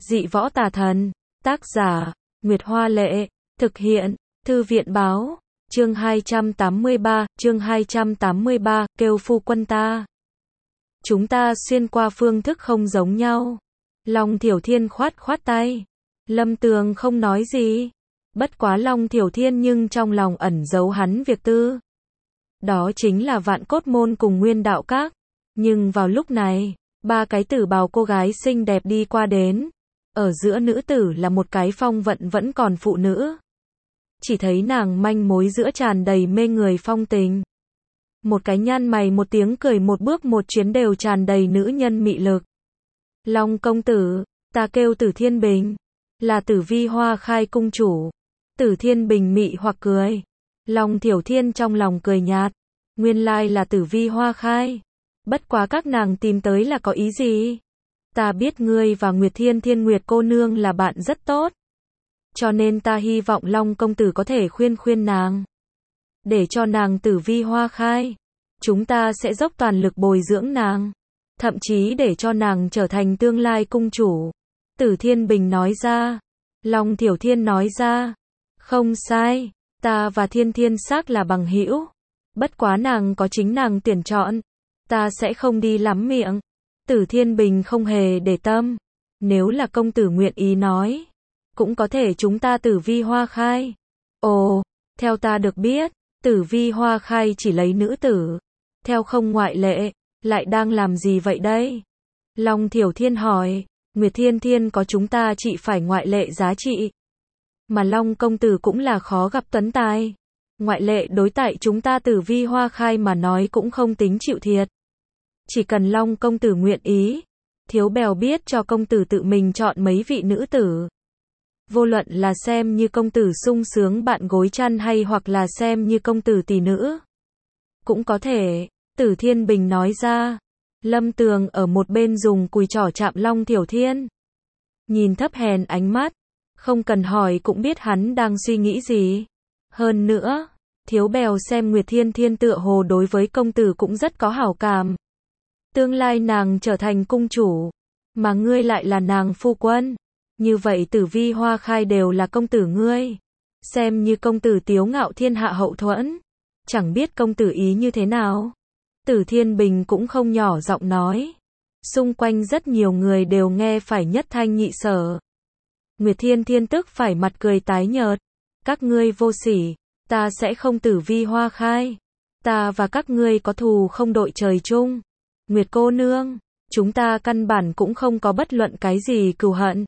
Dị võ tà thần. Tác giả, Nguyệt Hoa Lệ. Thực hiện, Thư viện Báo. Chương 283, kêu phu quân ta. Chúng ta xuyên qua phương thức không giống nhau. Long Thiểu Thiên khoát khoát tay. Lâm Tường không nói gì. Bất quá Long Thiểu Thiên nhưng trong lòng ẩn giấu hắn việc tư. Đó chính là Vạn Cốt Môn cùng Nguyên Đạo Các. Nhưng vào lúc này, ba cái tử bào cô gái xinh đẹp đi qua đến. Ở giữa nữ tử là một cái phong vận vẫn còn phụ nữ. Chỉ thấy nàng manh mối giữa tràn đầy mê người phong tình. Một cái nhăn mày một tiếng cười một bước một chuyến đều tràn đầy nữ nhân mị lực. Long công tử, ta kêu Tử Thiên Bình. Là Tử Vi Hoa Khai cung chủ. Tử Thiên Bình mị hoặc cười. Long Thiểu Thiên trong lòng cười nhạt. Nguyên lai là Tử Vi Hoa Khai. Bất quá các nàng tìm tới là có ý gì? Ta biết ngươi và Nguyệt Thiên Thiên Nguyệt cô nương là bạn rất tốt. Cho nên ta hy vọng Long công tử có thể khuyên nàng. Để cho nàng Tử Vi Hoa Khai. Chúng ta sẽ dốc toàn lực bồi dưỡng nàng. Thậm chí để cho nàng trở thành tương lai cung chủ. Tử Thiên Bình nói ra. Long Thiểu Thiên nói ra. Không sai, ta và Thiên Thiên xác là bằng hữu. Bất quá nàng có chính nàng tuyển chọn. Ta sẽ không đi lắm miệng. Tử Thiên Bình không hề để tâm. Nếu là công tử nguyện ý nói. Cũng có thể chúng ta Tử Vi Hoa Khai. Ồ, theo ta được biết, Tử Vi Hoa Khai chỉ lấy nữ tử. Theo không ngoại lệ, lại đang làm gì vậy đây? Long Thiểu Thiên hỏi, Nguyệt Thiên Thiên có chúng ta chỉ phải ngoại lệ giá trị. Mà Long công tử cũng là khó gặp tuấn tài. Ngoại lệ đối tại chúng ta Tử Vi Hoa Khai mà nói cũng không tính chịu thiệt. Chỉ cần Long công tử nguyện ý, Thiếu Bèo biết cho công tử tự mình chọn mấy vị nữ tử. Vô luận là xem như công tử sung sướng bạn gối chăn hay hoặc là xem như công tử tỷ nữ. Cũng có thể, Tử Thiên Bình nói ra. Lâm Tường ở một bên dùng cùi trỏ chạm Long Thiểu Thiên. Nhìn thấp hèn ánh mắt, không cần hỏi cũng biết hắn đang suy nghĩ gì. Hơn nữa, Thiếu Bèo xem Nguyệt Thiên Thiên tựa hồ đối với công tử cũng rất có hảo cảm. Tương lai nàng trở thành cung chủ, mà ngươi lại là nàng phu quân. Như vậy Tử Vi Hoa Khai đều là công tử ngươi. Xem như công tử tiếu ngạo thiên hạ hậu thuẫn. Chẳng biết công tử ý như thế nào. Tử Thiên Bình cũng không nhỏ giọng nói. Xung quanh rất nhiều người đều nghe phải nhất thanh nhị sở. Nguyệt Thiên Thiên tức phải mặt cười tái nhợt. Các ngươi vô sỉ, ta sẽ không Tử Vi Hoa Khai. Ta và các ngươi có thù không đội trời chung. Nguyệt cô nương, chúng ta căn bản cũng không có bất luận cái gì cừu hận.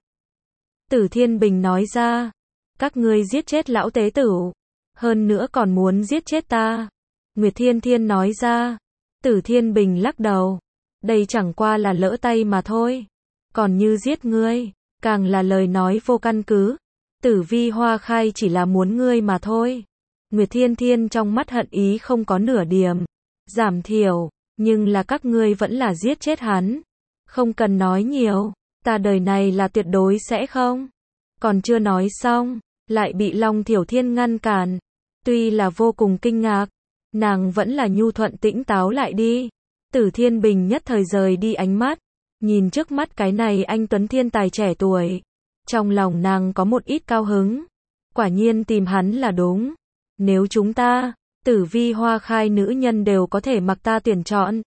Tử Thiên Bình nói ra, các ngươi giết chết lão tế tử, hơn nữa còn muốn giết chết ta. Nguyệt Thiên Thiên nói ra. Tử Thiên Bình lắc đầu, đây chẳng qua là lỡ tay mà thôi. Còn như giết ngươi, càng là lời nói vô căn cứ. Tử Vi Hoa Khai chỉ là muốn ngươi mà thôi. Nguyệt Thiên Thiên trong mắt hận ý không có nửa điểm giảm thiểu, nhưng là các ngươi vẫn là giết chết hắn. Không cần nói nhiều, ta đời này là tuyệt đối sẽ không. Còn chưa nói xong, lại bị Long Thiểu Thiên ngăn cản. Tuy là vô cùng kinh ngạc, nàng vẫn là nhu thuận tĩnh táo lại đi. Tử Thiên Bình nhất thời rời đi ánh mắt, nhìn trước mắt cái này anh tuấn thiên tài trẻ tuổi. Trong lòng nàng có một ít cao hứng. Quả nhiên tìm hắn là đúng. Nếu chúng ta, Tử Vi Hoa Khai nữ nhân đều có thể mặc ta tuyển chọn.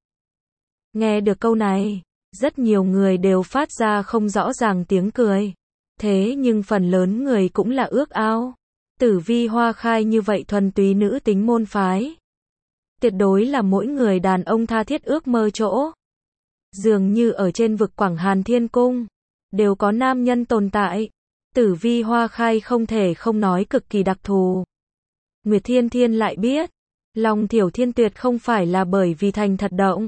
Nghe được câu này, rất nhiều người đều phát ra không rõ ràng tiếng cười. Thế nhưng phần lớn người cũng là ước ao. Tử Vi Hoa Khai như vậy thuần túy nữ tính môn phái. Tuyệt đối là mỗi người đàn ông tha thiết ước mơ chỗ. Dường như ở trên vực Quảng Hàn Thiên Cung, đều có nam nhân tồn tại. Tử Vi Hoa Khai không thể không nói cực kỳ đặc thù. Nguyệt Thiên Thiên lại biết, Long Thiểu Thiên tuyệt không phải là bởi vì thành thật động.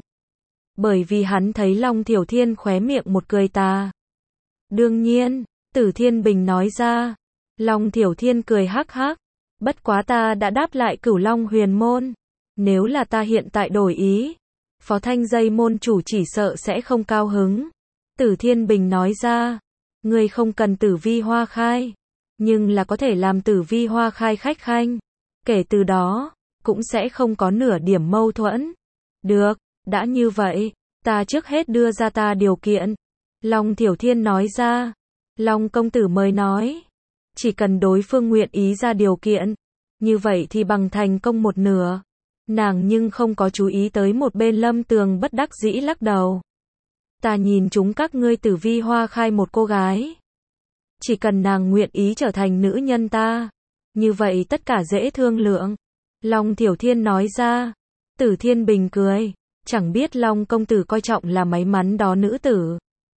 Bởi vì hắn thấy Long Thiểu Thiên khóe miệng một cười tà. Đương nhiên, Tử Thiên Bình nói ra. Long Thiểu Thiên cười hắc hắc. Bất quá ta đã đáp lại Cửu Long Huyền Môn. Nếu là ta hiện tại đổi ý, Phó Thanh Dây môn chủ chỉ sợ sẽ không cao hứng. Tử Thiên Bình nói ra. Ngươi không cần Tử Vi Hoa Khai, nhưng là có thể làm Tử Vi Hoa Khai khách khanh. Kể từ đó, cũng sẽ không có nửa điểm mâu thuẫn. Được, đã như vậy, ta trước hết đưa ra ta điều kiện. Long Thiểu Thiên nói ra. Long công tử mới nói. Chỉ cần đối phương nguyện ý ra điều kiện, như vậy thì bằng thành công một nửa. Nàng nhưng không có chú ý tới một bên Lâm Tường bất đắc dĩ lắc đầu. Ta nhìn chúng các ngươi Tử Vi Hoa Khai một cô gái. Chỉ cần nàng nguyện ý trở thành nữ nhân ta, như vậy tất cả dễ thương lượng. Long Tiểu Thiên nói ra. Tử Thiên Bình cười. Chẳng biết Long công tử coi trọng là may mắn đó nữ tử.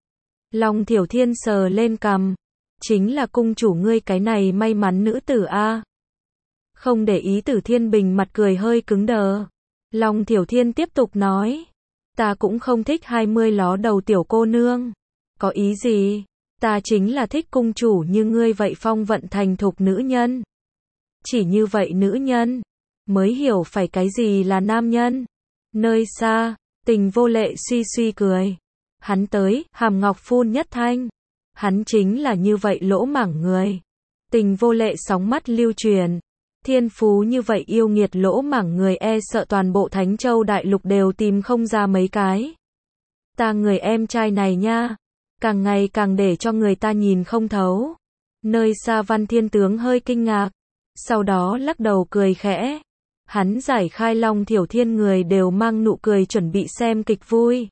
Long Tiểu Thiên sờ lên cằm. Chính là cung chủ ngươi cái này may mắn nữ tử a. Không để ý Tử Thiên Bình mặt cười hơi cứng đờ. Long Tiểu Thiên tiếp tục nói. Ta cũng không thích 20 ló đầu tiểu cô nương. Có ý gì? Ta chính là thích cung chủ như ngươi vậy phong vận thành thục nữ nhân. Chỉ như vậy nữ nhân mới hiểu phải cái gì là nam nhân. Nơi xa, Tình Vô Lệ suy suy cười. Hắn tới, hàm ngọc phun nhất thanh. Hắn chính là như vậy lỗ mảng người. Tình Vô Lệ sóng mắt lưu truyền. Thiên phú như vậy yêu nghiệt lỗ mảng người e sợ toàn bộ Thánh Châu Đại Lục đều tìm không ra mấy cái. Ta người em trai này nha, càng ngày càng để cho người ta nhìn không thấu. Nơi xa Văn Thiên Tướng hơi kinh ngạc, sau đó lắc đầu cười khẽ. Hắn giải khai Long Tiểu Thiên người đều mang nụ cười chuẩn bị xem kịch vui.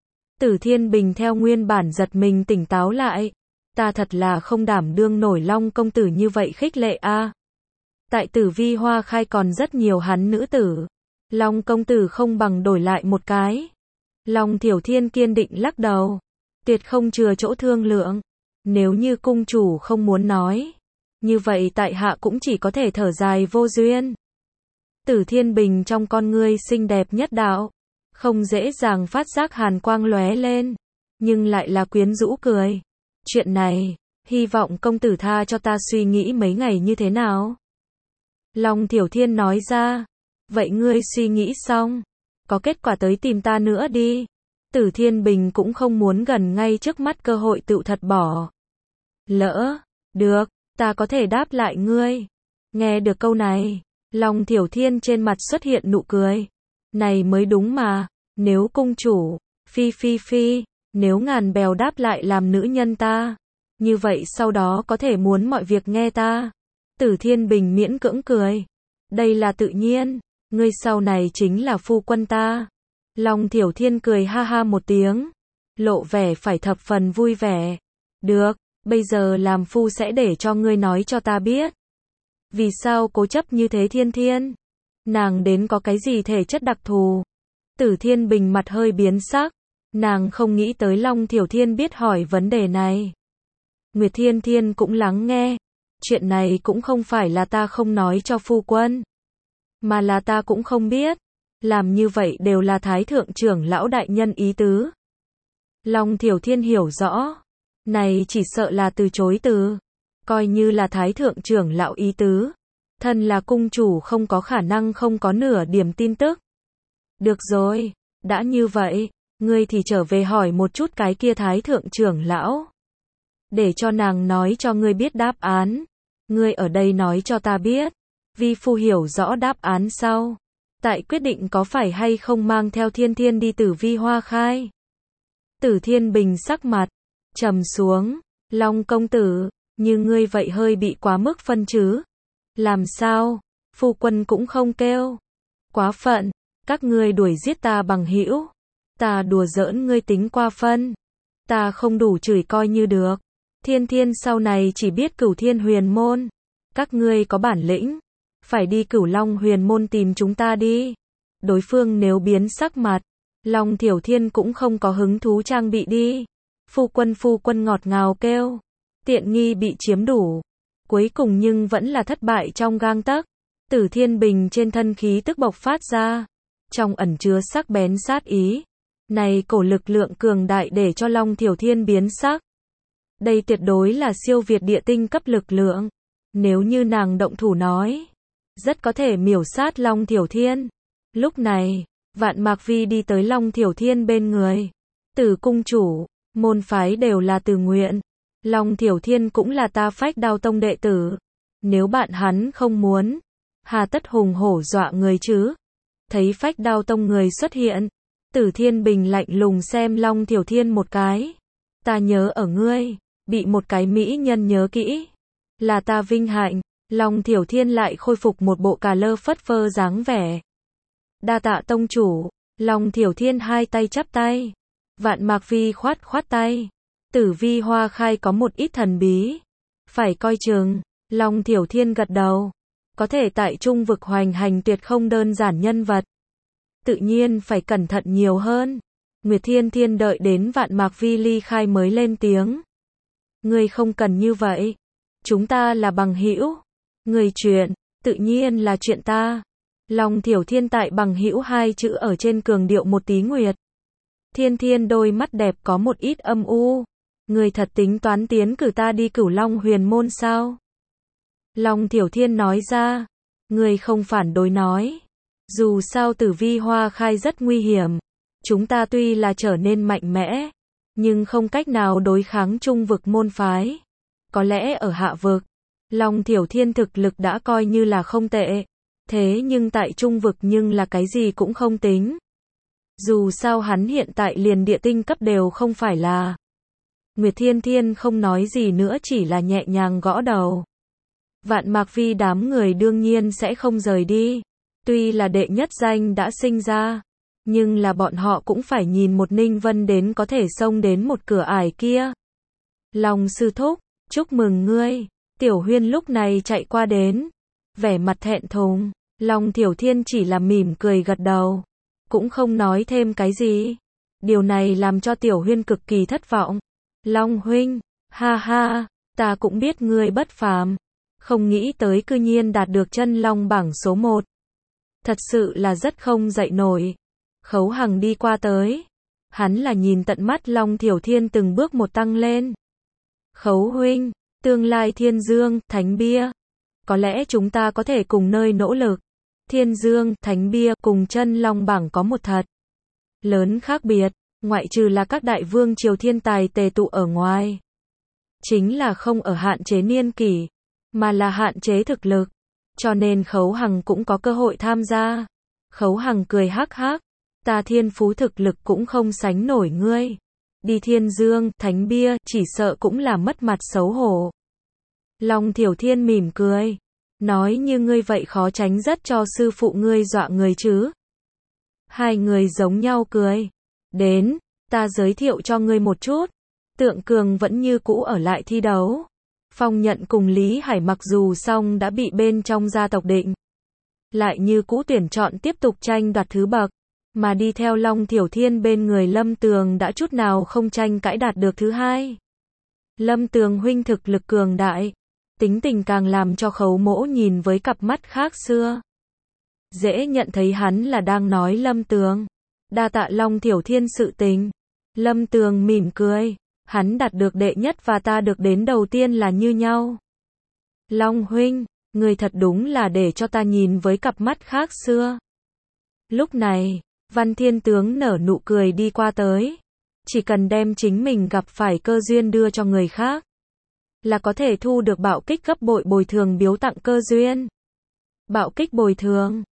Tử Thiên Bình theo nguyên bản giật mình tỉnh táo lại. Ta thật là không đảm đương nổi Long công tử như vậy khích lệ a. Tại Tử Vi Hoa Khai còn rất nhiều hắn nữ tử. Long công tử không bằng đổi lại một cái. Long Tiểu Thiên kiên định lắc đầu. Tuyệt không chừa chỗ thương lượng. Nếu như cung chủ không muốn nói, như vậy tại hạ cũng chỉ có thể thở dài vô duyên. Tử Thiên Bình trong con ngươi xinh đẹp nhất đạo, không dễ dàng phát giác hàn quang lóe lên, nhưng lại là quyến rũ cười. Chuyện này, hy vọng công tử tha cho ta suy nghĩ mấy ngày như thế nào. Long Tiểu Thiên nói ra. Vậy ngươi suy nghĩ xong, có kết quả tới tìm ta nữa đi. Tử Thiên Bình cũng không muốn gần ngay trước mắt cơ hội tự thật bỏ lỡ. Được, ta có thể đáp lại ngươi. Nghe được câu này, Long Tiểu Thiên trên mặt xuất hiện nụ cười. Này mới đúng mà, nếu cung chủ, phi, nếu ngàn bèo đáp lại làm nữ nhân ta, như vậy sau đó có thể muốn mọi việc nghe ta. Tử Thiên Bình miễn cưỡng cười. Đây là tự nhiên, ngươi sau này chính là phu quân ta. Long Tiểu Thiên cười ha ha một tiếng, lộ vẻ phải thập phần vui vẻ. Được, bây giờ làm phu sẽ để cho ngươi nói cho ta biết. Vì sao cố chấp như thế Thiên Thiên? Nàng đến có cái gì thể chất đặc thù? Tử Thiên Bình mặt hơi biến sắc, nàng không nghĩ tới Long Tiểu Thiên biết hỏi vấn đề này. Nguyệt Thiên Thiên cũng lắng nghe. Chuyện này cũng không phải là ta không nói cho phu quân, mà là ta cũng không biết. Làm như vậy đều là Thái Thượng trưởng lão đại nhân ý tứ. Long Tiểu Thiên hiểu rõ. Này chỉ sợ là từ chối từ. Coi như là Thái Thượng trưởng lão ý tứ. Thân là cung chủ không có khả năng không có nửa điểm tin tức. Được rồi, đã như vậy, ngươi thì trở về hỏi một chút cái kia Thái Thượng trưởng lão. Để cho nàng nói cho ngươi biết đáp án. Ngươi ở đây nói cho ta biết. Vi phu hiểu rõ đáp án sau. Tại quyết định có phải hay không mang theo Thiên Thiên đi Tử Vi Hoa Khai. Tử Thiên Bình sắc mặt trầm xuống. Long công tử, như ngươi vậy hơi bị quá mức phân chứ. Làm sao? Phu quân cũng không kêu. Quá phận, các ngươi đuổi giết ta bằng hữu. Ta đùa giỡn ngươi tính qua phân. Ta không đủ chửi coi như được. Thiên Thiên sau này chỉ biết Cửu Thiên Huyền Môn. Các ngươi có bản lĩnh, phải đi Cửu Long Huyền Môn tìm chúng ta đi. Đối phương nếu biến sắc mặt, Long Tiểu Thiên cũng không có hứng thú trang bị đi. Phu quân ngọt ngào kêu. Tiện nghi bị chiếm đủ. Cuối cùng nhưng vẫn là thất bại trong gang tấc. Tử Thiên Bình trên thân khí tức bộc phát ra, trong ẩn chứa sắc bén sát ý. Này cổ lực lượng cường đại để cho Long Tiểu Thiên biến sắc. Đây tuyệt đối là siêu việt địa tinh cấp lực lượng. Nếu như nàng động thủ nói, rất có thể miểu sát Long Tiểu Thiên. Lúc này, Vạn Mạc Vi đi tới Long Tiểu Thiên bên người. Tử cung chủ, môn phái đều là từ nguyện. Long Tiểu Thiên cũng là ta Phách Đao Tông đệ tử. Nếu bạn hắn không muốn, hà tất hùng hổ dọa người chứ. Thấy Phách Đao Tông người xuất hiện, Tử Thiên Bình lạnh lùng xem Long Tiểu Thiên một cái. Ta nhớ ở ngươi, bị một cái mỹ nhân nhớ kỹ. Là ta vinh hạnh. Long Thiểu Thiên lại khôi phục một bộ cà lơ phất phơ dáng vẻ. Đa tạ tông chủ. Long Thiểu Thiên hai tay chắp tay. Vạn Mạc Vi khoát khoát tay. Tử Vi Hoa Khai có một ít thần bí. Phải coi chừng. Long Thiểu Thiên gật đầu. Có thể tại trung vực hoành hành tuyệt không đơn giản nhân vật. Tự nhiên phải cẩn thận nhiều hơn. Nguyệt Thiên Thiên đợi đến Vạn Mạc Vi ly khai mới lên tiếng. Ngươi không cần như vậy. Chúng ta là bằng hữu. Người chuyện, tự nhiên là chuyện ta. Long Thiểu Thiên tại bằng hữu hai chữ ở trên cường điệu một tí Nguyệt. Thiên Thiên đôi mắt đẹp có một ít âm u. Người thật tính toán tiến cử ta đi Cửu Long Huyền Môn sao? Long Thiểu Thiên nói ra. Người không phản đối nói. Dù sao Tử Vi Hoa Khai rất nguy hiểm. Chúng ta tuy là trở nên mạnh mẽ, nhưng không cách nào đối kháng trung vực môn phái. Có lẽ ở hạ vực, Long Thiểu Thiên thực lực đã coi như là không tệ. Thế nhưng tại trung vực nhưng là cái gì cũng không tính. Dù sao hắn hiện tại liền địa tinh cấp đều không phải là. Nguyệt Thiên Thiên không nói gì nữa, chỉ là nhẹ nhàng gõ đầu. Vạn Mạc Vi đám người đương nhiên sẽ không rời đi. Tuy là đệ nhất danh đã sinh ra, nhưng là bọn họ cũng phải nhìn một Ninh Vân đến có thể xông đến một cửa ải kia. Long sư thúc, chúc mừng ngươi. Tiểu Huyên lúc này chạy qua đến, vẻ mặt thẹn thùng. Long Thiểu Thiên chỉ là mỉm cười gật đầu, cũng không nói thêm cái gì. Điều này làm cho Tiểu Huyên cực kỳ thất vọng. Long huynh, ha ha, ta cũng biết ngươi bất phàm, không nghĩ tới cư nhiên đạt được chân long bảng số 1. Thật sự là rất không dậy nổi. Khấu Hằng đi qua tới, hắn là nhìn tận mắt Long Thiểu Thiên từng bước một tăng lên. Khấu huynh, tương lai Thiên Dương, Thánh Bia, có lẽ chúng ta có thể cùng nơi nỗ lực. Thiên Dương, Thánh Bia cùng chân long bảng có một thật lớn khác biệt, ngoại trừ là các đại vương triều thiên tài tề tụ ở ngoài. Chính là không ở hạn chế niên kỷ, mà là hạn chế thực lực. Cho nên Khấu Hằng cũng có cơ hội tham gia. Khấu Hằng cười hắc hắc. Ta thiên phú thực lực cũng không sánh nổi ngươi. Đi Thiên Dương, Thánh Bia, chỉ sợ cũng là mất mặt xấu hổ. Long Thiểu Thiên mỉm cười. Nói như ngươi vậy khó tránh rất cho sư phụ ngươi dọa người chứ. Hai người giống nhau cười. Đến, ta giới thiệu cho ngươi một chút. Tượng Cường vẫn như cũ ở lại thi đấu. Phong Nhận cùng Lý Hải mặc dù xong đã bị bên trong gia tộc định, lại như cũ tuyển chọn tiếp tục tranh đoạt thứ bậc. Mà đi theo Long Thiểu Thiên bên người Lâm Tường đã chút nào không tranh cãi đạt được thứ hai. Lâm Tường huynh thực lực cường đại, tính tình càng làm cho Khấu Mỗ nhìn với cặp mắt khác xưa. Dễ nhận thấy hắn là đang nói Lâm Tường. Đa tạ Long Thiểu Thiên sự tình. Lâm Tường mỉm cười. Hắn đạt được đệ nhất và ta được đến đầu tiên là như nhau. Long huynh, người thật đúng là để cho ta nhìn với cặp mắt khác xưa. Lúc này, Văn Thiên Tướng nở nụ cười đi qua tới. Chỉ cần đem chính mình gặp phải cơ duyên đưa cho người khác, là có thể thu được bạo kích gấp bội bồi thường biếu tặng cơ duyên. Bạo kích bồi thường.